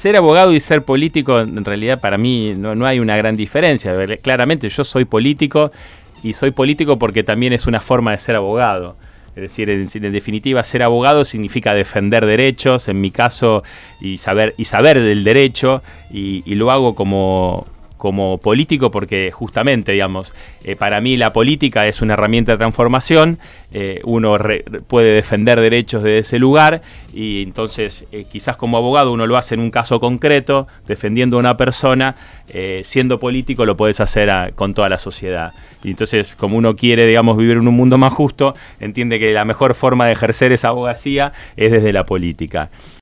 ser abogado y ser político, en realidad para mí no hay una gran diferencia. Claramente yo soy político y soy político porque también es una forma de ser abogado. Es decir, en definitiva, ser abogado significa defender derechos, en mi caso, y saber del derecho, y lo hago como político porque justamente, digamos, para mí la política es una herramienta de transformación, uno puede defender derechos desde ese lugar, y entonces quizás como abogado uno lo hace en un caso concreto, defendiendo a una persona, siendo político lo puedes hacer con toda la sociedad. Y entonces, como uno quiere, digamos, vivir en un mundo más justo, entiende que la mejor forma de ejercer esa abogacía es desde la política.